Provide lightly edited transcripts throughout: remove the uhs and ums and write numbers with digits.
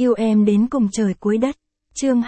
Yêu em đến cùng trời cuối đất. Chương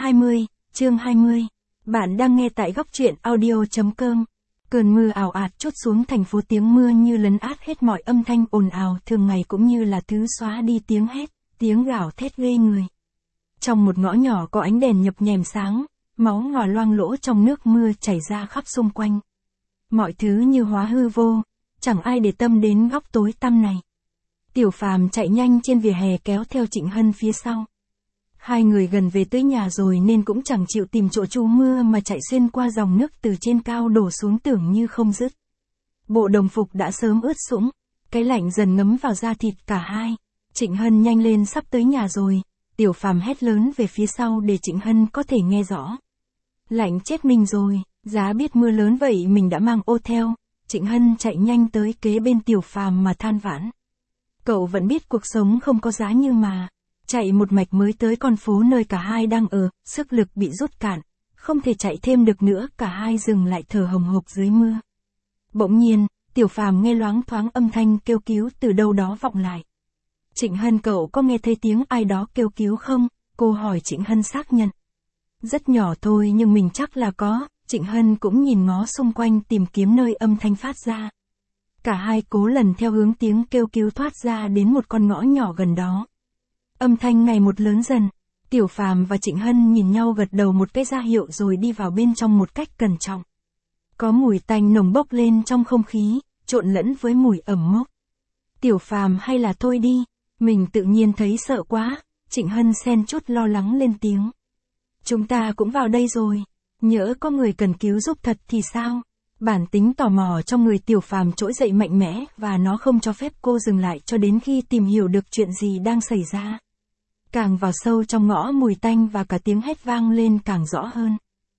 20. Bạn đang nghe tại góc truyện audio.com. Cơn mưa ào ạt trút xuống thành phố, tiếng mưa như lấn át hết mọi âm thanh ồn ào thường ngày cũng như là thứ xóa đi tiếng hét, tiếng gào thét ghê người. Trong một ngõ nhỏ có ánh đèn nhập nhèm sáng, máu ngòi loang lỗ trong nước mưa chảy ra khắp xung quanh. Mọi thứ như hóa hư vô, chẳng ai để tâm đến góc tối tăm này. Tiểu Phàm chạy nhanh trên vỉa hè kéo theo Trịnh Hân phía sau. Hai người gần về tới nhà rồi nên cũng chẳng chịu tìm chỗ trú mưa mà chạy xuyên qua dòng nước từ trên cao đổ xuống tưởng như không dứt. Bộ đồng phục đã sớm ướt sũng, cái lạnh dần ngấm vào da thịt cả hai. Trịnh Hân nhanh lên, sắp tới nhà rồi. Tiểu Phàm hét lớn về phía sau để Trịnh Hân có thể nghe rõ. Lạnh chết mình rồi, giá biết mưa lớn vậy mình đã mang ô theo. Trịnh Hân chạy nhanh tới kế bên Tiểu Phàm mà than vãn. Cậu vẫn biết cuộc sống không có giá như mà. Chạy một mạch mới tới con phố nơi cả hai đang ở, sức lực bị rút cạn, không thể chạy thêm được nữa, cả hai dừng lại thở hồng hộc dưới mưa. Bỗng nhiên, Tiểu Phàm nghe loáng thoáng âm thanh kêu cứu từ đâu đó vọng lại. Trịnh Hân, cậu có nghe thấy tiếng ai đó kêu cứu không? Cô hỏi. Trịnh Hân xác nhận. Rất nhỏ thôi nhưng mình chắc là có. Trịnh Hân cũng nhìn ngó xung quanh tìm kiếm nơi âm thanh phát ra. Cả hai cố lần theo hướng tiếng kêu cứu thoát ra đến một con ngõ nhỏ gần đó. Âm thanh ngày một lớn dần. Tiểu Phàm và Trịnh Hân nhìn nhau gật đầu một cái ra hiệu rồi đi vào bên trong một cách cẩn trọng. Có mùi tanh nồng bốc lên trong không khí, trộn lẫn với mùi ẩm mốc. Tiểu Phàm, hay là thôi đi, mình tự nhiên thấy sợ quá. Trịnh Hân xen chút lo lắng lên tiếng. Chúng ta cũng vào đây rồi, nhỡ có người cần cứu giúp thật thì sao? Bản tính tò mò trong người Tiểu Phàm trỗi dậy mạnh mẽ và nó không cho phép cô dừng lại cho đến khi tìm hiểu được chuyện gì đang xảy ra. Càng vào sâu trong ngõ, mùi tanh và cả tiếng hét vang lên càng rõ hơn.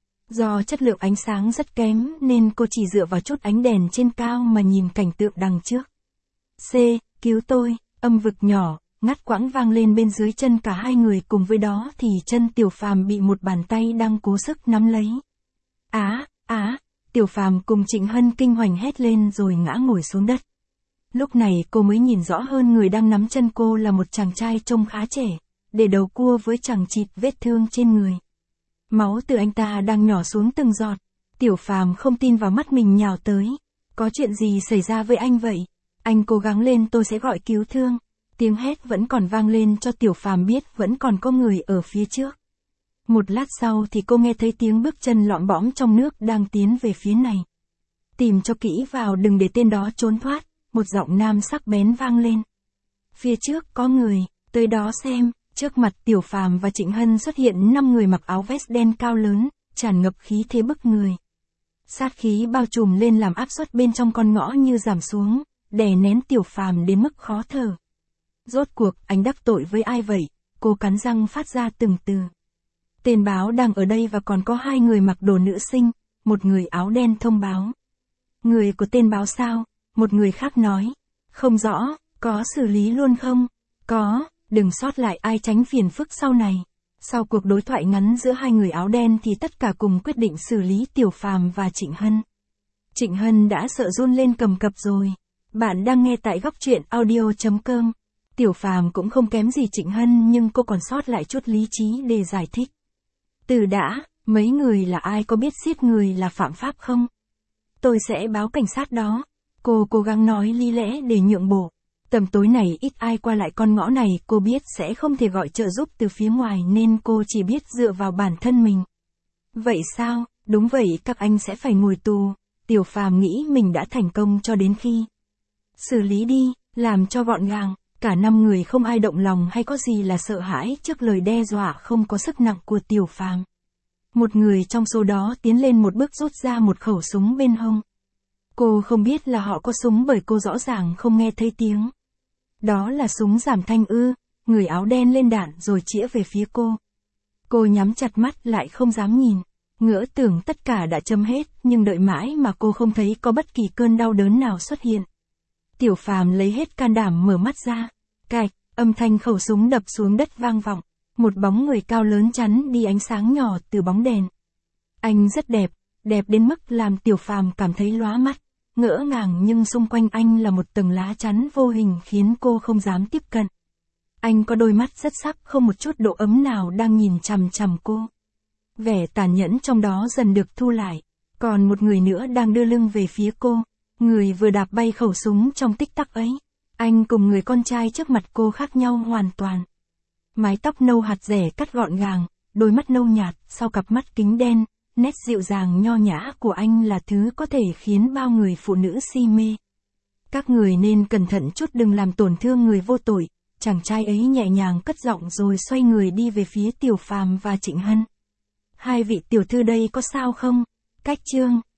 Do chất lượng ánh sáng rất kém nên cô chỉ dựa vào chút ánh đèn trên cao mà nhìn cảnh tượng đằng trước. Cứu tôi, âm vực nhỏ, ngắt quãng vang lên bên dưới chân cả hai người, cùng với đó thì chân Tiểu Phàm bị một bàn tay đang cố sức nắm lấy. Tiểu Phàm cùng Trịnh Hân kinh hoàng hét lên rồi ngã ngồi xuống đất. Lúc này cô mới nhìn rõ hơn, người đang nắm chân cô là một chàng trai trông khá trẻ, để đầu cua với chằng chịt vết thương trên người. Máu từ anh ta đang nhỏ xuống từng giọt. Tiểu Phàm không tin vào mắt mình, nhào tới. Có chuyện gì xảy ra với anh vậy? Anh cố gắng lên, tôi sẽ gọi cứu thương. Tiếng hét vẫn còn vang lên cho Tiểu Phàm biết vẫn còn có người ở phía trước. Một lát sau thì cô nghe thấy tiếng bước chân lọm bõm trong nước đang tiến về phía này. Tìm cho kỹ vào, đừng để tên đó trốn thoát. Một giọng nam sắc bén vang lên. Phía trước có người, tới đó xem. Trước mặt Tiểu Phàm và Trịnh Hân xuất hiện 5 người mặc áo vest đen cao lớn, tràn ngập khí thế bức người. Sát khí bao trùm lên làm áp suất bên trong con ngõ như giảm xuống, đè nén Tiểu Phàm đến mức khó thở. Rốt cuộc, anh đắc tội với ai vậy? Cô cắn răng phát ra từng từ. Tên báo đang ở đây và còn có 2 người mặc đồ nữ sinh, một người áo đen thông báo. Người của tên báo sao? Một người khác nói. Không rõ, có xử lý luôn không? Có. Đừng sót lại ai, tránh phiền phức sau này. Sau cuộc đối thoại ngắn giữa 2 người áo đen thì tất cả cùng quyết định xử lý Tiểu Phàm và Trịnh Hân. Trịnh Hân đã sợ run lên cầm cập rồi. Bạn đang nghe tại góc truyện audio.com. Tiểu Phàm cũng không kém gì Trịnh Hân nhưng cô còn sót lại chút lý trí để giải thích. Từ đã, mấy người là ai, có biết giết người là phạm pháp không? Tôi sẽ báo cảnh sát đó. Cô cố gắng nói lý lẽ để nhượng bộ. Tầm tối này ít ai qua lại con ngõ này, cô biết sẽ không thể gọi trợ giúp từ phía ngoài nên cô chỉ biết dựa vào bản thân mình. Vậy sao? Đúng vậy, các anh sẽ phải ngồi tù. Tiểu Phàm nghĩ mình đã thành công cho đến khi xử lý đi, làm cho gọn gàng. Cả 5 người không ai động lòng hay có gì là sợ hãi trước lời đe dọa không có sức nặng của Tiểu Phàm. Một người trong số đó tiến lên một bước, rút ra một khẩu súng bên hông. Cô không biết là họ có súng bởi cô rõ ràng không nghe thấy tiếng. Đó là súng giảm thanh ư? Người áo đen lên đạn rồi chĩa về phía cô. Cô nhắm chặt mắt lại không dám nhìn. Ngỡ tưởng tất cả đã chấm hết nhưng đợi mãi mà cô không thấy có bất kỳ cơn đau đớn nào xuất hiện. Tiểu Phàm lấy hết can đảm mở mắt ra. Cạch, âm thanh khẩu súng đập xuống đất vang vọng. Một bóng người cao lớn chắn đi ánh sáng nhỏ từ bóng đèn. Anh rất đẹp, đẹp đến mức làm Tiểu Phàm cảm thấy lóa mắt. Ngỡ ngàng nhưng xung quanh anh là một tầng lá chắn vô hình khiến cô không dám tiếp cận. Anh có đôi mắt rất sắc không một chút độ ấm nào đang nhìn chằm chằm cô. Vẻ tàn nhẫn trong đó dần được thu lại. Còn một người nữa đang đưa lưng về phía cô. Người vừa đạp bay khẩu súng trong tích tắc ấy. Anh cùng người con trai trước mặt cô khác nhau hoàn toàn. Mái tóc nâu hạt rẻ cắt gọn gàng, đôi mắt nâu nhạt, sau cặp mắt kính đen, nét dịu dàng nho nhã của anh là thứ có thể khiến bao người phụ nữ si mê. Các người nên cẩn thận chút đừng làm tổn thương người vô tội. Chàng trai ấy nhẹ nhàng cất giọng rồi xoay người đi về phía Tiểu Phàm và Trịnh Hân. Hai vị tiểu thư đây có sao không? Cách chương